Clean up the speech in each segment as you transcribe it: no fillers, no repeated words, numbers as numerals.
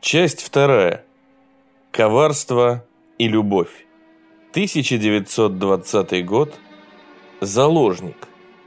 Часть вторая. Коварство и любовь. 1920 год. Заложник.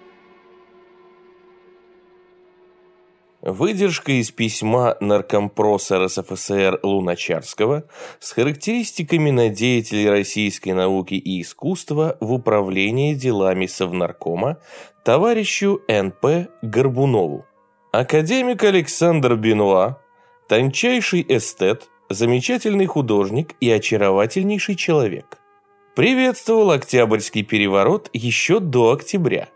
Выдержка из письма наркомпроса РСФСР Луначарского с характеристиками на деятелей российской науки и искусства в управлении делами Совнаркома товарищу Н.П. Горбунову. Академик Александр Бенуа, тончайший эстет, замечательный художник и очаровательнейший человек. Приветствовал Октябрьский переворот еще до октября.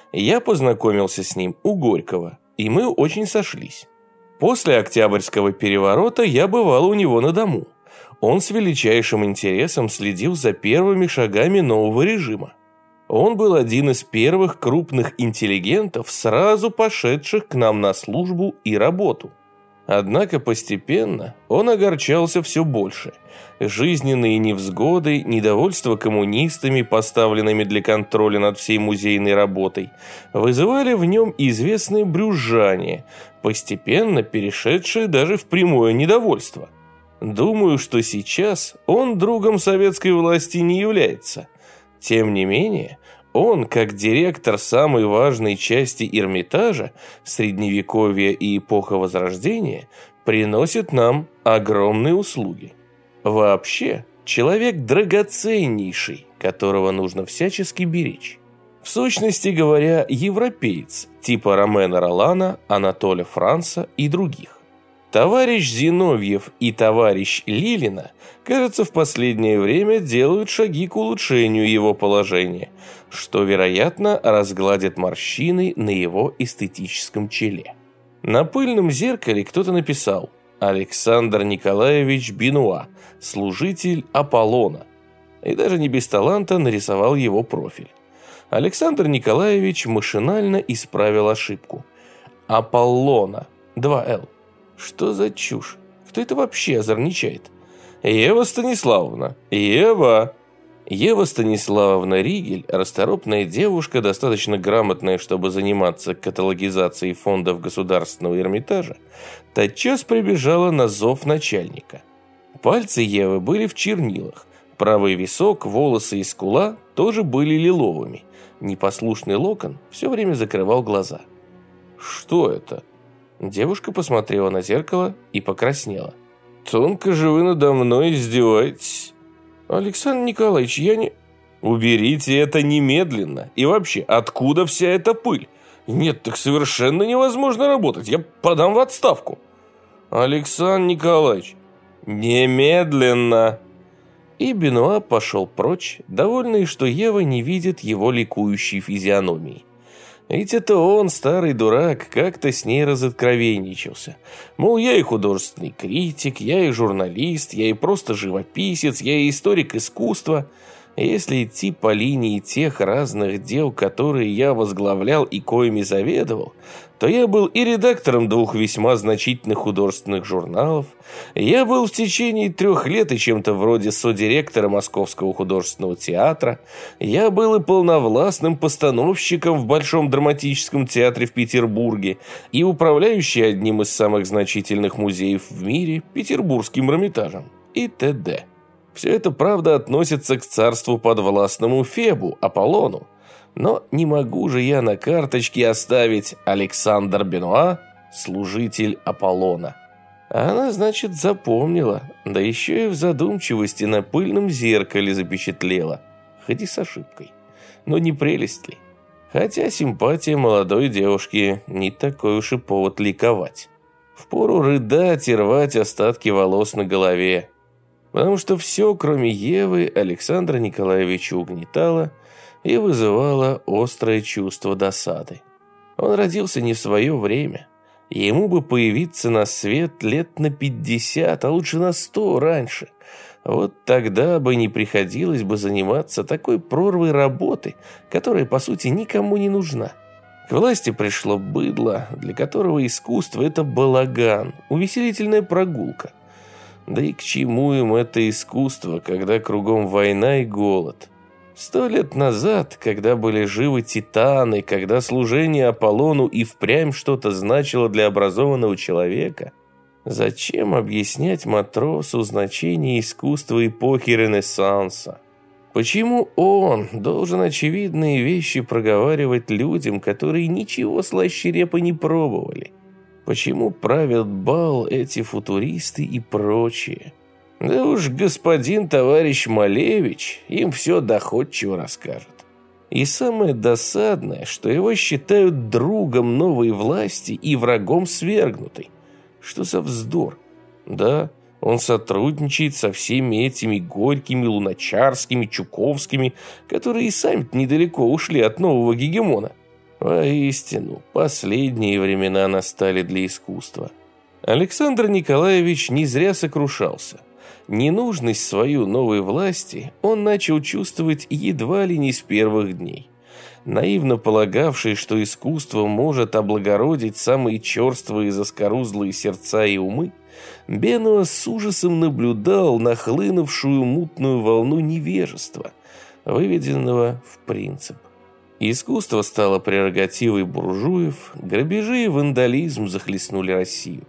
Я познакомился с ним у Горького, и мы очень сошлись. После Октябрьского переворота я бывал у него на дому. Он с величайшим интересом следил за первыми шагами нового режима. Он был один из первых крупных интеллигентов, сразу пошедших к нам на службу и работу. Однако постепенно он огорчался все больше. Жизненные невзгоды, недовольство коммунистами, поставленными для контроля над всей музейной работой, вызывали в нем известное брюзжание, постепенно перешедшее даже в прямое недовольство. Думаю, что сейчас он другом советской власти не является. Тем не менее, он, как директор самой важной части Эрмитажа, Средневековья и эпоха Возрождения, приносит нам огромные услуги. Вообще, человек драгоценнейший, которого нужно всячески беречь. В сущности говоря, европеец, типа Ромена Ролана, Анатоля Франца и других. Товарищ Зиновьев и товарищ Лилина, кажется, в последнее время делают шаги к улучшению его положения, что, вероятно, разгладит морщины на его эстетическом челе. На пыльном зеркале кто-то написал «Александр Николаевич Бенуа, служитель Аполлона», и даже не без таланта нарисовал его профиль. Александр Николаевич машинально исправил ошибку. Аполлона, 2Л. Что за чушь? Кто это вообще озорничает? Ева Станиславовна. Ева Станиславовна Ригель, расторопная девушка, достаточно грамотная, чтобы заниматься каталогизацией фондов Государственного Эрмитажа, тотчас прибежала на зов начальника. Пальцы Евы были в чернилах, правый висок, волосы и скула тоже были лиловыми. Непослушный локон все время закрывал глаза. Что это? Девушка посмотрела на зеркало и покраснела. «Тонко же вы надо мной издеваетесь». «Александр Николаевич, я не...» «Уберите это немедленно. И вообще, откуда вся эта пыль? Нет, так совершенно невозможно работать. Я подам в отставку». «Александр Николаевич, немедленно». И Бенуа пошел прочь, довольный, что Ева не видит его ликующей физиономии. Ведь это он, старый дурак, как-то с ней разоткровенничался. Мол, я и художественный критик, я и журналист, я и просто живописец, я и историк искусства. Если идти по линии тех разных дел, которые я возглавлял и коими заведовал, то я был и редактором 2 весьма значительных художественных журналов, я был в течение 3 лет и чем-то вроде содиректора Московского художественного театра, я был и полновластным постановщиком в Большом драматическом театре в Петербурге и управляющий одним из самых значительных музеев в мире, Петербургским Эрмитажем и т.д. Все это, правда, относится к царству подвластному Фебу, Аполлону. Но не могу же я на карточке оставить Александр Бенуа, служитель Аполлона. А она, значит, запомнила, да еще и в задумчивости на пыльном зеркале запечатлела, хоть и с ошибкой. Но не прелесть ли? Хотя симпатия молодой девушки не такой уж и повод ликовать. Впору рыдать и рвать остатки волос на голове. Потому что все, кроме Евы, Александра Николаевича угнетало и вызывало острое чувство досады. Он родился не в свое время. Ему бы появиться на свет лет на 50, а лучше на 100 раньше. Вот тогда бы не приходилось бы заниматься такой прорвой работы, которая, по сути, никому не нужна. К власти пришло быдло, для которого искусство – это балаган, увеселительная прогулка. Да и к чему им это искусство, когда кругом война и голод? 100 лет назад, когда были живы титаны, когда служение Аполлону и впрямь что-то значило для образованного человека, Зачем объяснять матросу значение искусства эпохи Ренессанса? Почему он должен очевидные вещи проговаривать людям, которые ничего слаще репы не пробовали? Почему правят бал эти футуристы и прочие? Да уж господин товарищ Малевич им все доходчиво расскажет. И самое досадное, что его считают другом новой власти и врагом свергнутой. Что за вздор? Да, он сотрудничает со всеми этими Горькими, Луначарскими, Чуковскими, которые и сами-то недалеко ушли от нового гегемона. Воистину, последние времена настали для искусства. Александр Николаевич не зря сокрушался. Ненужность свою новой власти он начал чувствовать едва ли не с первых дней. Наивно полагавший, что искусство может облагородить самые черствые и заскорузлые сердца и умы, Бенуа с ужасом наблюдал нахлынувшую мутную волну невежества, выведенного в принцип. Искусство стало прерогативой буржуев, грабежи и вандализм захлестнули Россию.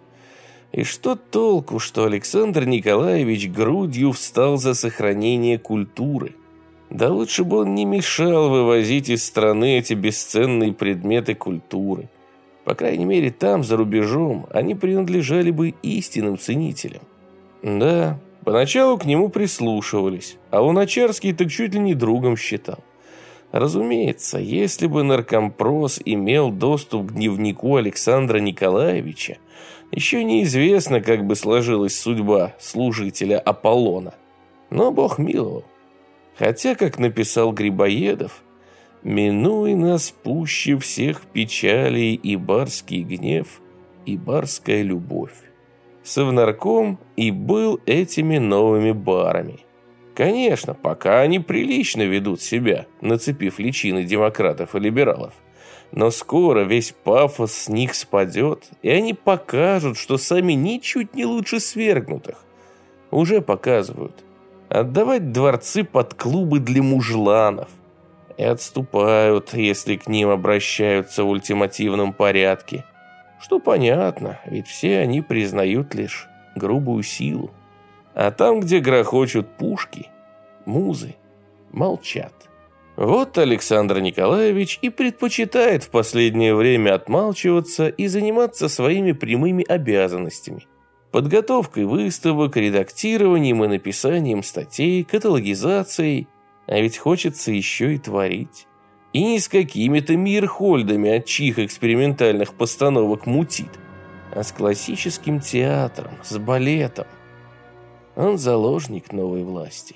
И что толку, что Александр Николаевич грудью встал за сохранение культуры? Да лучше бы он не мешал вывозить из страны эти бесценные предметы культуры. По крайней мере, там, за рубежом, они принадлежали бы истинным ценителям. Да, поначалу к нему прислушивались, а Луначарский так чуть ли не другом считал. Разумеется, если бы наркомпрос имел доступ к дневнику Александра Николаевича, еще неизвестно, как бы сложилась судьба служителя Аполлона. Но Бог миловал. Хотя, как написал Грибоедов, «Минуй нас пуще всех печалей и барский гнев, и барская любовь». Совнарком и был этими новыми барами. Конечно, пока они прилично ведут себя, нацепив личины демократов и либералов. Но скоро весь пафос с них спадет, и они покажут, что сами ничуть не лучше свергнутых. Уже показывают. Отдавать дворцы под клубы для мужланов. И отступают, если к ним обращаются в ультимативном порядке. Что понятно, ведь все они признают лишь грубую силу. А там, где грохочут пушки, музы молчат. Вот Александр Николаевич и предпочитает в последнее время отмалчиваться и заниматься своими прямыми обязанностями. Подготовкой выставок, редактированием и написанием статей, каталогизацией. А ведь хочется еще и творить. И не с какими-то Мейерхольдами, от чьих экспериментальных постановок мутит, а с классическим театром, с балетом. Он заложник новой власти.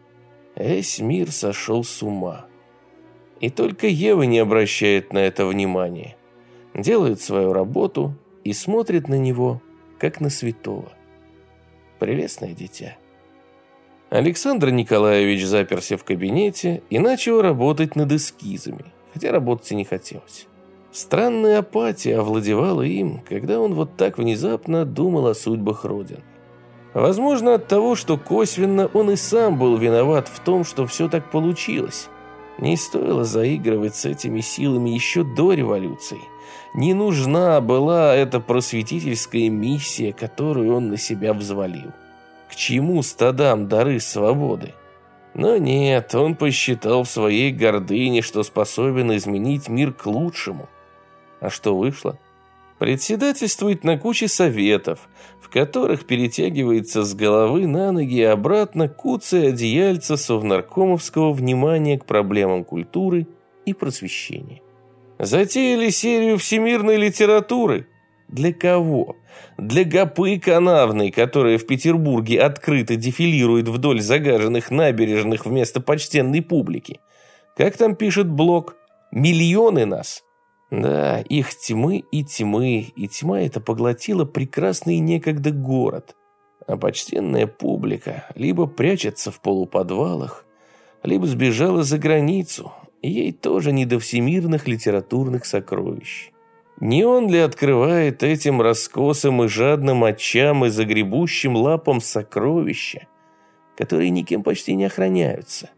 Весь мир сошел с ума. И только Ева не обращает на это внимания. Делает свою работу и смотрит на него, как на святого. Прелестное дитя. Александр Николаевич заперся в кабинете и начал работать над эскизами, хотя работать и не хотелось. Странная апатия овладевала им, когда он вот так внезапно думал о судьбах Родины. Возможно, от того, что косвенно он и сам был виноват в том, что все так получилось. Не стоило заигрывать с этими силами еще до революции. Не нужна была эта просветительская миссия, которую он на себя взвалил. К чему стадам дары свободы? Но нет, он посчитал в своей гордыне, что способен изменить мир к лучшему. А что вышло? Председательствует на куче советов, в которых перетягивается с головы на ноги и обратно куцая одеяльца совнаркомовского внимания к проблемам культуры и просвещения. Затеяли серию всемирной литературы. Для кого? Для гопы канавной, которая в Петербурге открыто дефилирует вдоль загаженных набережных вместо почтенной публики. Как там пишет Блок? Миллионы нас. Да, их тьмы, и тьма эта поглотила прекрасный некогда город. А почтенная публика либо прячется в полуподвалах, либо сбежала за границу, и ей тоже не до всемирных литературных сокровищ. Не он ли открывает этим раскосым и жадным очам и загребущим лапам сокровища, которые никем почти не охраняются?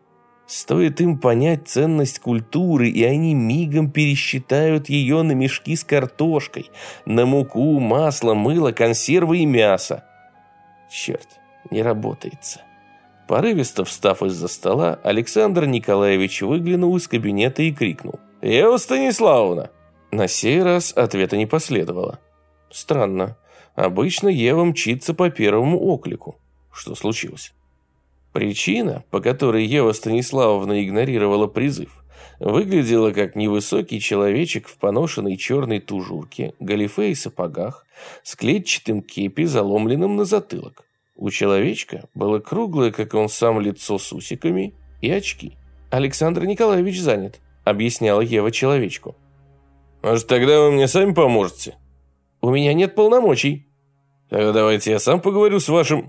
Стоит им понять ценность культуры, и они мигом пересчитают ее на мешки с картошкой, на муку, масло, мыло, консервы и мясо. Черт, не работается. Порывисто встав из-за стола, Александр Николаевич выглянул из кабинета и крикнул: «Ева Станиславовна!» На сей раз ответа не последовало. Странно. Обычно Ева мчится по первому оклику. Что случилось? Причина, по которой Ева Станиславовна игнорировала призыв, выглядела как невысокий человечек в поношенной черной тужурке, галифе и сапогах, с клетчатым кепи, заломленным на затылок. У человечка было круглое, как он сам, лицо с усиками и очки. «Александр Николаевич занят», — объясняла Ева человечку. «Может, тогда вы мне сами поможете?» «У меня нет полномочий». «Тогда давайте я сам поговорю с вашим...»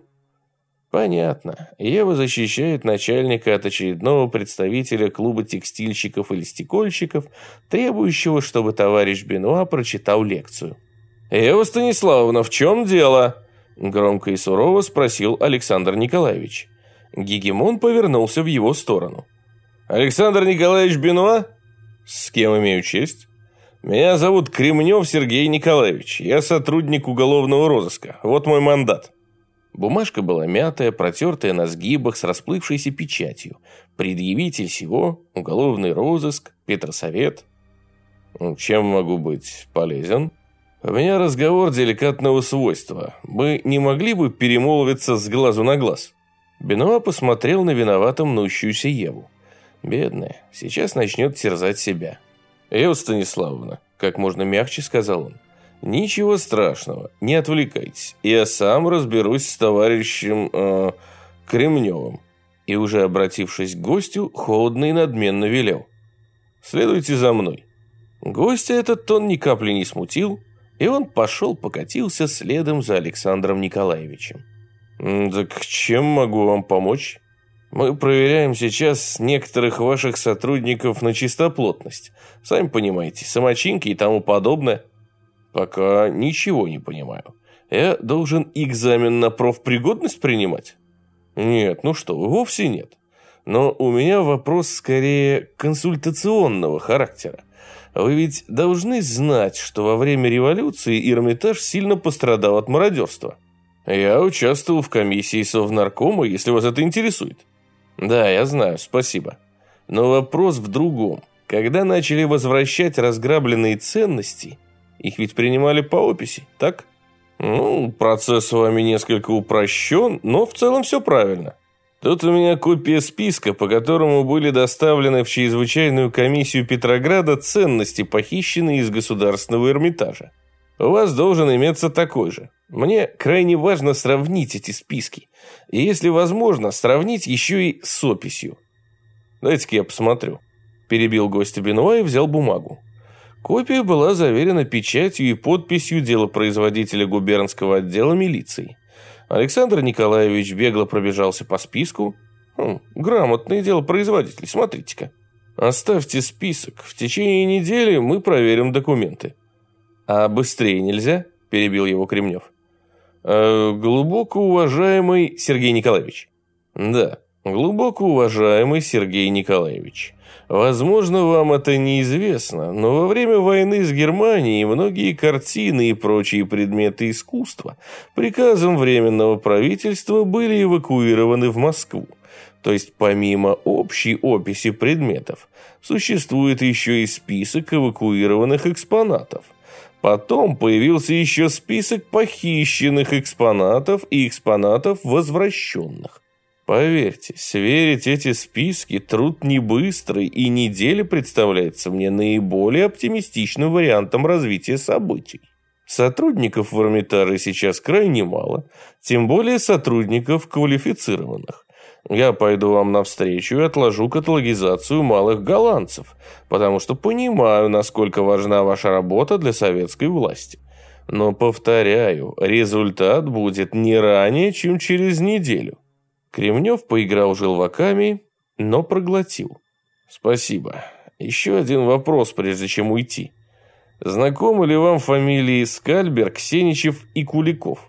Понятно. Ева защищает начальника от очередного представителя клуба текстильщиков или стекольщиков, требующего, чтобы товарищ Бенуа прочитал лекцию. «Ева Станиславовна, в чем дело?» Громко и сурово спросил Александр Николаевич. Гегемон повернулся в его сторону. «Александр Николаевич Бенуа? С кем имею честь? Меня зовут Кремнев Сергей Николаевич. Я сотрудник уголовного розыска. Вот мой мандат». Бумажка была мятая, протертая на сгибах с расплывшейся печатью. Предъявитель сего, уголовный розыск, Петросовет. «Чем могу быть полезен?» «У меня разговор деликатного свойства. Мы не могли бы перемолвиться с глазу на глаз?» Бенуа посмотрел на виновато мнущуюся Еву. Бедная, сейчас начнет терзать себя. «Ева Станиславовна», как можно мягче сказал он, «ничего страшного, не отвлекайтесь. Я сам разберусь с товарищем Кремневым». И уже обратившись к гостю, холодно и надменно велел: «Следуйте за мной». Гостя этот тон ни капли не смутил, и он покатился следом за Александром Николаевичем. «Так чем могу вам помочь? Мы проверяем сейчас некоторых ваших сотрудников на чистоплотность. Сами понимаете, самочинки и тому подобное». «Пока ничего не понимаю. Я должен экзамен на профпригодность принимать?» «Нет, ну что вы, вовсе нет. Но у меня вопрос скорее консультационного характера. Вы ведь должны знать, что во время революции Эрмитаж сильно пострадал от мародерства. Я участвовал в комиссии Совнаркома, если вас это интересует». «Да, я знаю, спасибо. Но вопрос в другом. Когда начали возвращать разграбленные ценности, их ведь принимали по описи, так?» «Процесс с вами несколько упрощен, но в целом все правильно. Тут у меня копия списка, по которому были доставлены в чрезвычайную комиссию Петрограда ценности, похищенные из Государственного Эрмитажа. У вас должен иметься такой же. Мне крайне важно сравнить эти списки. И, если возможно, сравнить еще и с описью». «Дайте-ка я посмотрю», – перебил гостя Бенуа и взял бумагу. Копия была заверена печатью и подписью делопроизводителя губернского отдела милиции. Александр Николаевич бегло пробежался по списку. Грамотный делопроизводитель, смотрите-ка. «Оставьте список. В течение недели мы проверим документы». «А быстрее нельзя?» – перебил его Кремнев. «Глубоко уважаемый Сергей Николаевич». «Да, глубоко уважаемый Сергей Николаевич. Возможно, вам это неизвестно, но во время войны с Германией многие картины и прочие предметы искусства приказом Временного правительства были эвакуированы в Москву. То есть помимо общей описи предметов, существует еще и список эвакуированных экспонатов. Потом появился еще список похищенных экспонатов и экспонатов возвращенных. Поверьте, сверить эти списки труд не быстрый, и неделя представляется мне наиболее оптимистичным вариантом развития событий. Сотрудников в Эрмитаже сейчас крайне мало, тем более сотрудников квалифицированных. Я пойду вам навстречу и отложу каталогизацию малых голландцев, потому что понимаю, насколько важна ваша работа для советской власти. Но, повторяю, результат будет не ранее, чем через неделю». Кремнев поиграл желваками, но проглотил. «Спасибо. Еще один вопрос, прежде чем уйти. Знакомы ли вам фамилии Скальберг, Сеничев и Куликов?»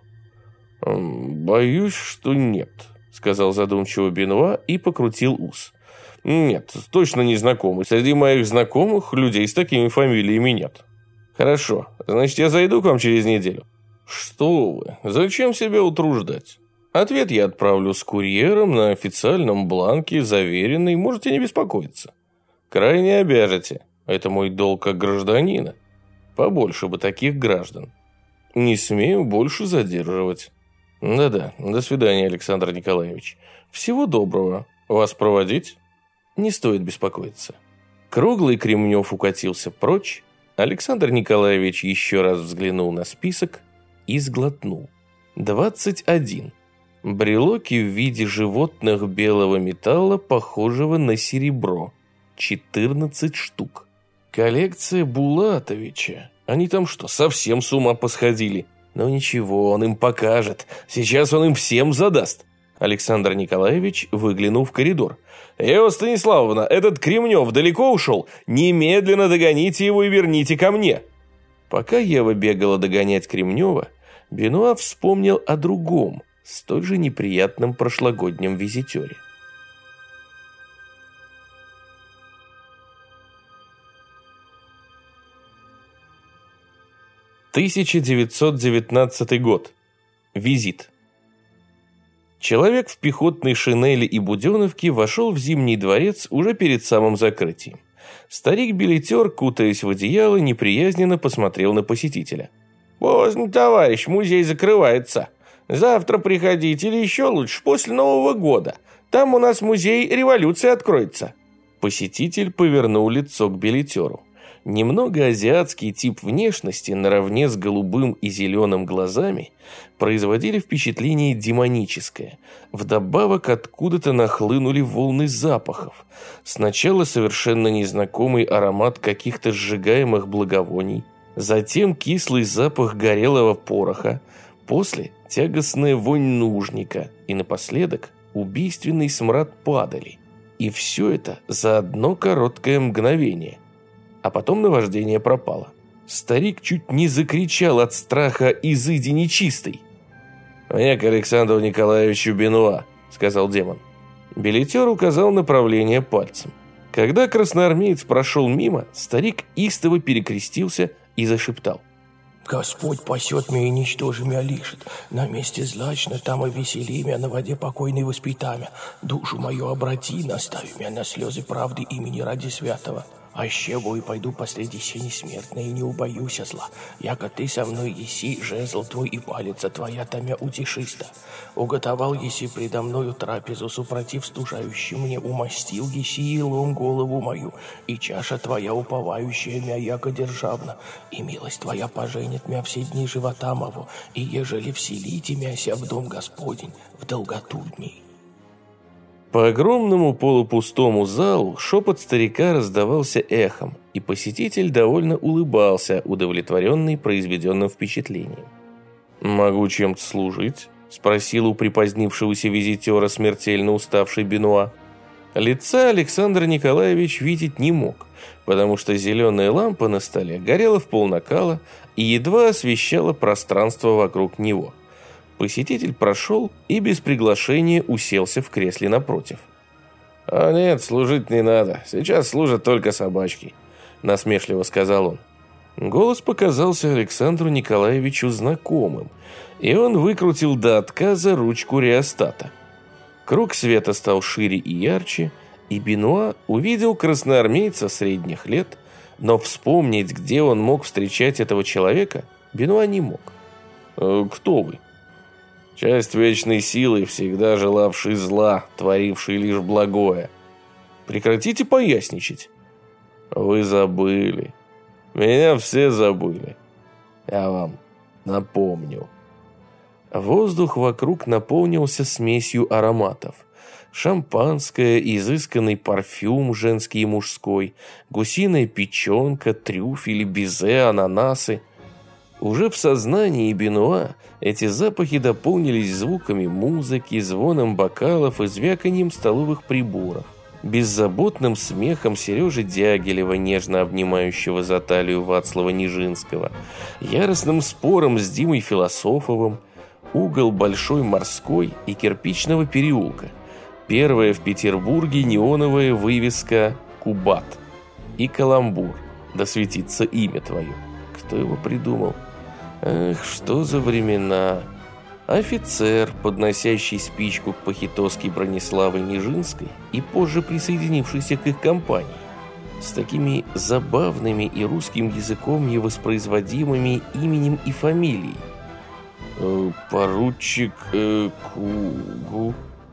«Боюсь, что нет», — сказал задумчиво Бенуа и покрутил ус. Нет, точно не знакомый. Среди моих знакомых людей с такими фамилиями нет. Хорошо, значит, я зайду к вам через неделю. Что вы, зачем себя утруждать? Ответ я отправлю с курьером на официальном бланке, заверенный, можете не беспокоиться. Крайне обяжете, это мой долг как гражданина. Побольше бы таких граждан. Не смею больше задерживать. Да-да, до свидания, Александр Николаевич. Всего доброго. Вас проводить? Не стоит беспокоиться. Круглый Кремнев укатился прочь. Александр Николаевич еще раз взглянул на список и сглотнул. 21. Брелоки в виде животных белого металла, похожего на серебро. 14 штук. Коллекция Булатовича. Они там что, совсем с ума посходили? Но ничего, он им покажет. Сейчас он им всем задаст. Александр Николаевич выглянул в коридор. «Ева Станиславовна, этот Кремнев далеко ушел? Немедленно догоните его и верните ко мне!» Пока Ева бегала догонять Кремнева, Бенуа вспомнил о другом, столь же неприятном прошлогоднем визитере. «1919 год. Визит. Человек в пехотной шинели и буденовке вошел в Зимний дворец уже перед самым закрытием. Старик-билетер, кутаясь в одеяло, неприязненно посмотрел на посетителя. «Поздно, товарищ, музей закрывается. Завтра приходите или еще лучше, после Нового года. Там у нас музей революции откроется». Посетитель повернул лицо к билетеру. Немного азиатский тип внешности наравне с голубым и зеленым глазами производили впечатление демоническое. Вдобавок откуда-то нахлынули волны запахов. Сначала совершенно незнакомый аромат каких-то сжигаемых благовоний, затем кислый запах горелого пороха, после тягостная вонь нужника и напоследок убийственный смрад падали. И все это за одно короткое мгновение. А потом наваждение пропало. Старик чуть не закричал от страха: «Изыди нечистый!» «Мне к Александру Николаевичу Бенуа», — сказал демон. Билетер указал направление пальцем. Когда красноармеец прошел мимо, старик истово перекрестился и зашептал: «Господь пасет меня и ничтожи меня лишит. На месте злачно, там овесели меня, на воде покойной воспитай мя. Душу мою обрати, наставь меня на слезы правды имени ради святого. А щебу и пойду посреди сени смертной, и не убоюсь зла. Яко ты со мной еси, жезл твой и палица твоя, томя утешиста. Уготовал еси предо мною трапезу, супротив стужающий мне, умастил еси елом голову мою, и чаша твоя уповающая мя, яко державна, и милость твоя поженит мя все дни живота моего, и ежели вселите мяся в дом Господень в долготу дней». По огромному полупустому залу шепот старика раздавался эхом, и посетитель довольно улыбался, удовлетворенный произведенным впечатлением. «Могу чем-то служить?» – спросил у припозднившегося визитера смертельно уставший Бенуа. Лица Александр Николаевич видеть не мог, потому что зеленая лампа на столе горела в полнакала и едва освещала пространство вокруг него. Посетитель прошел и без приглашения уселся в кресле напротив. «А нет, служить не надо. Сейчас служат только собачки», – насмешливо сказал он. Голос показался Александру Николаевичу знакомым, и он выкрутил до отказа ручку реостата. Круг света стал шире и ярче, и Бенуа увидел красноармейца средних лет, но вспомнить, где он мог встречать этого человека, Бенуа не мог. «Кто вы?» «Часть вечной силы, всегда желавший зла, творивший лишь благое. Прекратите поясничать». «Вы забыли. Меня все забыли. Я вам напомню». Воздух вокруг наполнился смесью ароматов. Шампанское, изысканный парфюм женский и мужской, гусиная печенка, трюфели, безе, ананасы. Уже в сознании Бенуа эти запахи дополнились звуками музыки, звоном бокалов и звяканьем столовых приборов, беззаботным смехом Сережи Дягилева, нежно обнимающего за талию Вацлава Нижинского, яростным спором с Димой Философовым, угол Большой Морской и Кирпичного переулка, Первая в Петербурге неоновая вывеска «Кубат» и каламбур «Да светится имя твое». Кто его придумал? Эх, что за времена. Офицер, подносящий спичку к похитоске Брониславы Нижинской и позже присоединившийся к их компании, с такими забавными и русским языком невоспроизводимыми именем и фамилией. Поручик Кугу.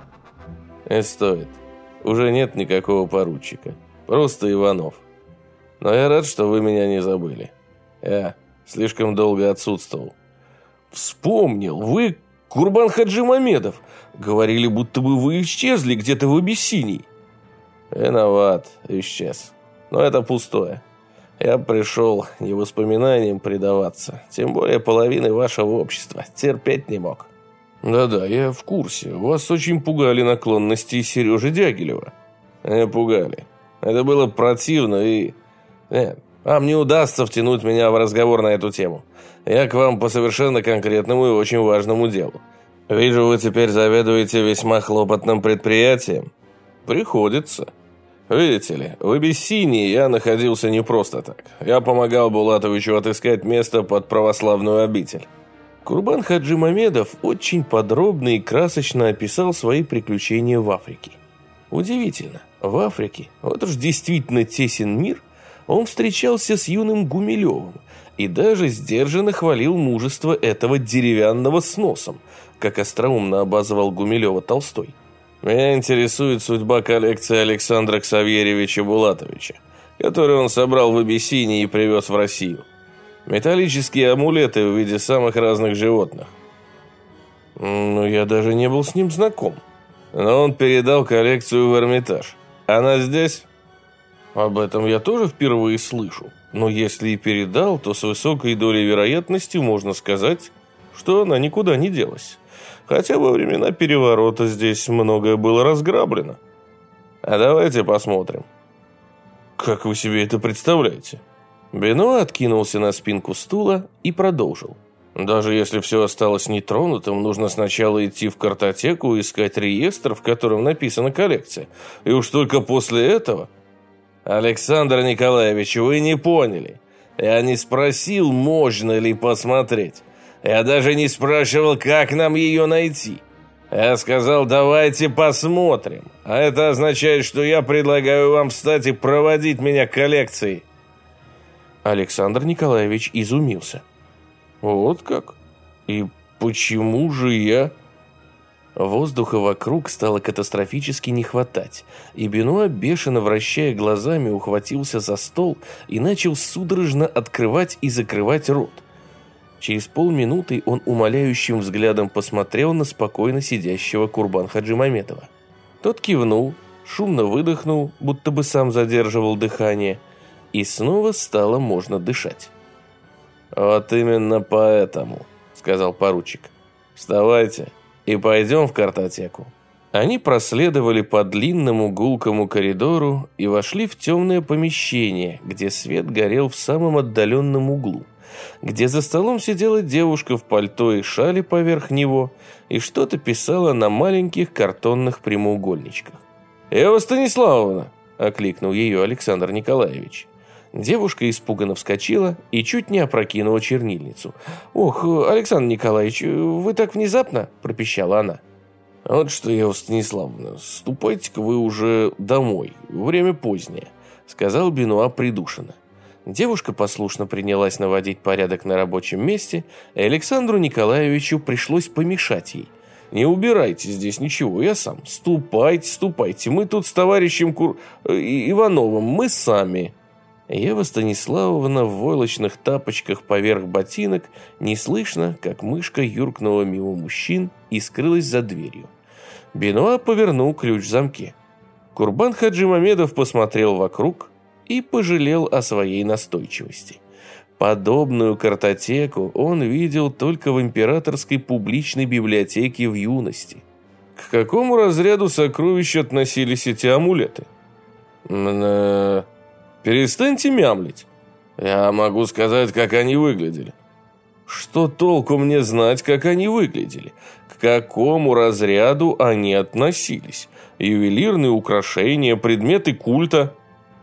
Стоит. Уже нет никакого поручика. Просто Иванов. Но я рад, что вы меня не забыли. Я слишком долго отсутствовал. Вспомнил, вы Курбан Хаджимамедов. Говорили, будто бы вы исчезли где-то в Абиссинии. Виноват, исчез. Но это пустое. Я пришел не воспоминаниям предаваться. Тем более половины вашего общества. Терпеть не мог. Да-да, я в курсе. Вас очень пугали наклонности Сережи Дягилева. Не пугали. Это было противно и... Нет, вам не удастся втянуть меня в разговор на эту тему. Я к вам по совершенно конкретному и очень важному делу. Вижу, вы теперь заведуете весьма хлопотным предприятием. Приходится. Видите ли, в Абиссинии я находился не просто так. Я помогал Булатовичу отыскать место под православную обитель. Курбан Хаджимамедов очень подробно и красочно описал свои приключения в Африке. Удивительно, в Африке, вот уж действительно тесен мир, он встречался с юным Гумилевым и даже сдержанно хвалил мужество этого деревянного с носом, как остроумно обозвал Гумилева Толстой. Меня интересует судьба коллекции Александра Ксавьерьевича Булатовича, которую он собрал в Абиссинии и привез в Россию. Металлические амулеты в виде самых разных животных. Ну, я даже не был с ним знаком. Но он передал коллекцию в Эрмитаж. Она здесь? Об этом я тоже впервые слышу. Но если и передал, то с высокой долей вероятности можно сказать, что она никуда не делась. Хотя во времена переворота здесь многое было разграблено. А давайте посмотрим. Как вы себе это представляете? Бенуа откинулся на спинку стула и продолжил. Даже если все осталось нетронутым, нужно сначала идти в картотеку и искать реестр, в котором написана коллекция. И уж только после этого... Александр Николаевич, вы не поняли. Я не спросил, можно ли посмотреть. Я даже не спрашивал, как нам ее найти. Я сказал, давайте посмотрим. А это означает, что я предлагаю вам встать и проводить меня к коллекции. Александр Николаевич изумился. Вот как? И почему же я... Воздуха вокруг стало катастрофически не хватать, и Бенуа, бешено вращая глазами, ухватился за стол и начал судорожно открывать и закрывать рот. Через полминуты он умоляющим взглядом посмотрел на спокойно сидящего Курбан Хаджимамедова. Тот кивнул, шумно выдохнул, будто бы сам задерживал дыхание, и снова стало можно дышать. «Вот именно поэтому», — сказал поручик. «Вставайте и пойдем в картотеку». Они проследовали по длинному гулкому коридору и вошли в темное помещение, где свет горел в самом отдаленном углу, где за столом сидела девушка в пальто и шали поверх него и что-то писала на маленьких картонных прямоугольничках. «Ева Станиславовна!» – окликнул ее Александр Николаевич. Девушка испуганно вскочила и чуть не опрокинула чернильницу. «Ох, Александр Николаевич, вы так внезапно?» – пропищала она. «Вот что, Ева Станиславовна, ступайте-ка вы уже домой, время позднее», – сказал Бенуа придушенно. Девушка послушно принялась наводить порядок на рабочем месте, и Александру Николаевичу пришлось помешать ей. «Не убирайте здесь ничего, я сам. Ступайте, ступайте, мы тут с товарищем Ивановым, мы сами». Ева Станиславовна в войлочных тапочках поверх ботинок неслышно, как мышка, юркнула мимо мужчин и скрылась за дверью. Бенуа повернул ключ в замке. Курбан Хаджимамедов посмотрел вокруг и пожалел о своей настойчивости. Подобную картотеку он видел только в императорской публичной библиотеке в юности. К какому разряду сокровищ относились эти амулеты? Перестаньте мямлить. Я могу сказать, как они выглядели. Что толку мне знать, как они выглядели? К какому разряду они относились? ювелирные украшения, предметы культа.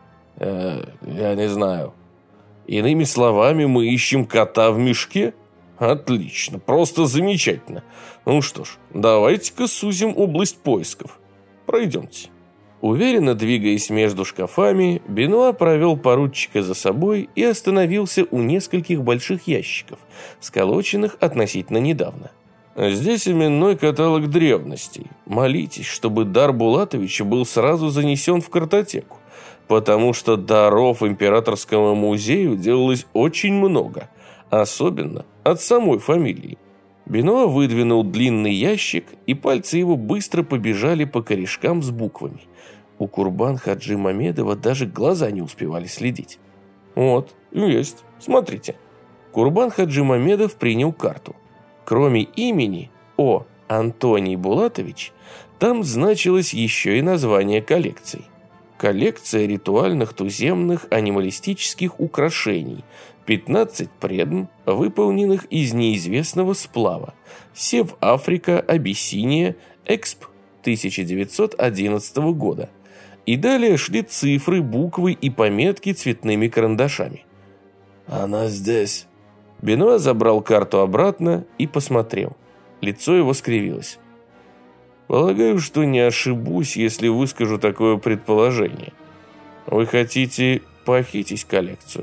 Я не знаю. Иными словами, мы ищем кота в мешке? Отлично, просто замечательно. Ну что ж, давайте-ка сузим область поисков. Пройдемте. Уверенно двигаясь между шкафами, Бенуа провел поручика за собой и остановился у нескольких больших ящиков, сколоченных относительно недавно. Здесь именной каталог древностей. Молитесь, чтобы дар Булатовича был сразу занесен в картотеку, потому что даров императорскому музею делалось очень много, особенно от самой фамилии. Бенуа выдвинул длинный ящик, и пальцы его быстро побежали по корешкам с буквами. У Курбан-Хаджи Мамедова даже глаза не успевали следить. Вот, есть, смотрите. Курбан-Хаджи Мамедов принял карту. Кроме имени О. Антоний Булатович, там значилось еще и название коллекций. Коллекция ритуальных туземных анималистических украшений, 15 предм, выполненных из неизвестного сплава, Сев-Африка, Абиссиния, Эксп 1911 года. И далее шли цифры, буквы и пометки цветными карандашами. «Она здесь». Бенуа забрал карту обратно и посмотрел. Лицо его скривилось. «Полагаю, что не ошибусь, если выскажу такое предположение. Вы хотите похитить коллекцию?»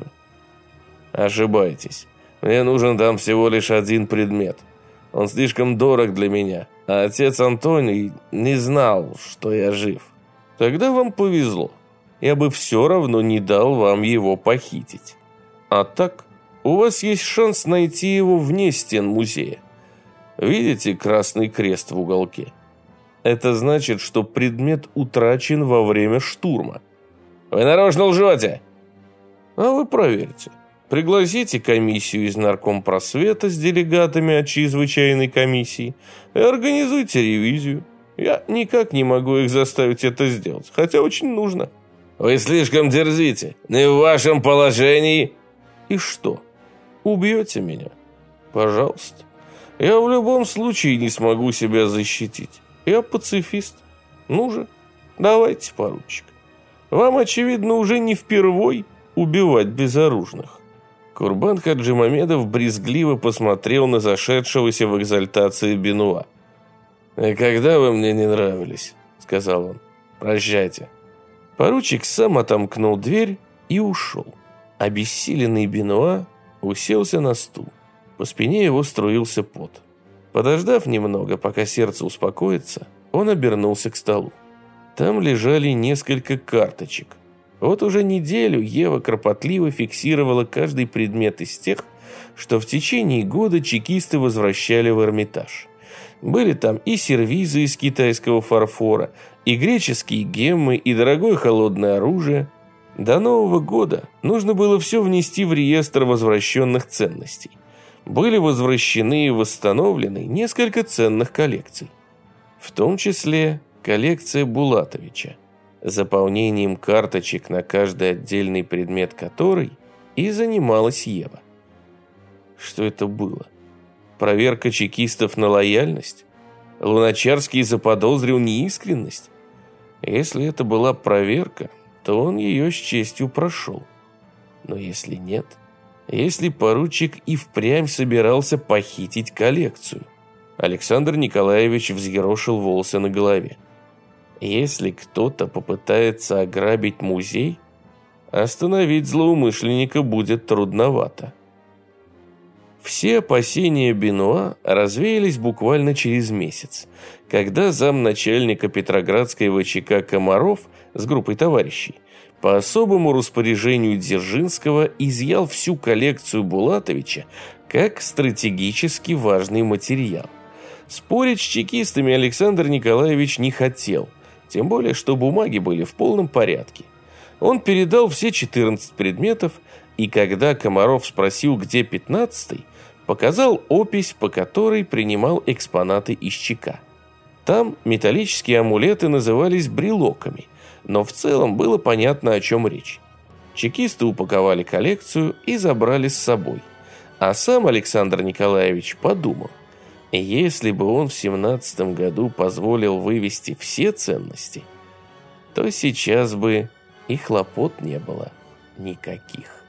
«Ошибаетесь. Мне нужен там всего лишь один предмет. Он слишком дорог для меня, а отец Антоний не знал, что я жив. Тогда вам повезло. Я бы все равно не дал вам его похитить. А так, у вас есть шанс найти его вне стен музея. Видите красный крест в уголке? Это значит, что предмет утрачен во время штурма». «Вы нарочно лжете!» «А вы проверьте. Пригласите комиссию из Наркомпросвета с делегатами от чрезвычайной комиссии и организуйте ревизию. Я никак не могу их заставить это сделать, хотя очень нужно». «Вы слишком дерзите. Не в вашем положении». «И что? Убьете меня? Пожалуйста. Я в любом случае не смогу себя защитить. Я пацифист. Ну же, давайте, поручик. Вам, очевидно, уже не впервой убивать безоружных». Курбан-Хаджи Мамедов брезгливо посмотрел на зашедшегося в экзальтации Бенуа. «Когда вы мне не нравились», — сказал он. «Прощайте». Поручик сам отомкнул дверь и ушел. Обессиленный Бенуа уселся на стул. По спине его струился пот. Подождав немного, пока сердце успокоится, он обернулся к столу. Там лежали несколько карточек. Вот уже неделю Ева кропотливо фиксировала каждый предмет из тех, что в течение года чекисты возвращали в Эрмитаж. Были там и сервизы из китайского фарфора, и греческие геммы, и дорогое холодное оружие. До Нового года нужно было все внести в реестр возвращенных ценностей. Были возвращены и восстановлены несколько ценных коллекций. В том числе коллекция Булатовича, заполнением карточек на каждый отдельный предмет которой и занималась Ева. Что это было? Проверка чекистов на лояльность? Луначарский заподозрил неискренность? Если это была проверка, то он ее с честью прошел. Но если нет, если поручик и впрямь собирался похитить коллекцию? Александр Николаевич взъерошил волосы на голове. Если кто-то попытается ограбить музей, остановить злоумышленника будет трудновато. Все опасения Бенуа развеялись буквально через месяц, когда замначальника Петроградской ВЧК Комаров с группой товарищей по особому распоряжению Дзержинского изъял всю коллекцию Булатовича как стратегически важный материал. Спорить с чекистами Александр Николаевич не хотел, тем более, что бумаги были в полном порядке. Он передал все 14 предметов, и когда Комаров спросил, где 15-й, показал опись, по которой принимал экспонаты из ЧК. Там металлические амулеты назывались брелоками, но в целом было понятно, о чем речь. Чекисты упаковали коллекцию и забрали с собой. А сам Александр Николаевич подумал, Если бы он в 17 году позволил вывести все ценности, то сейчас бы и хлопот не было никаких.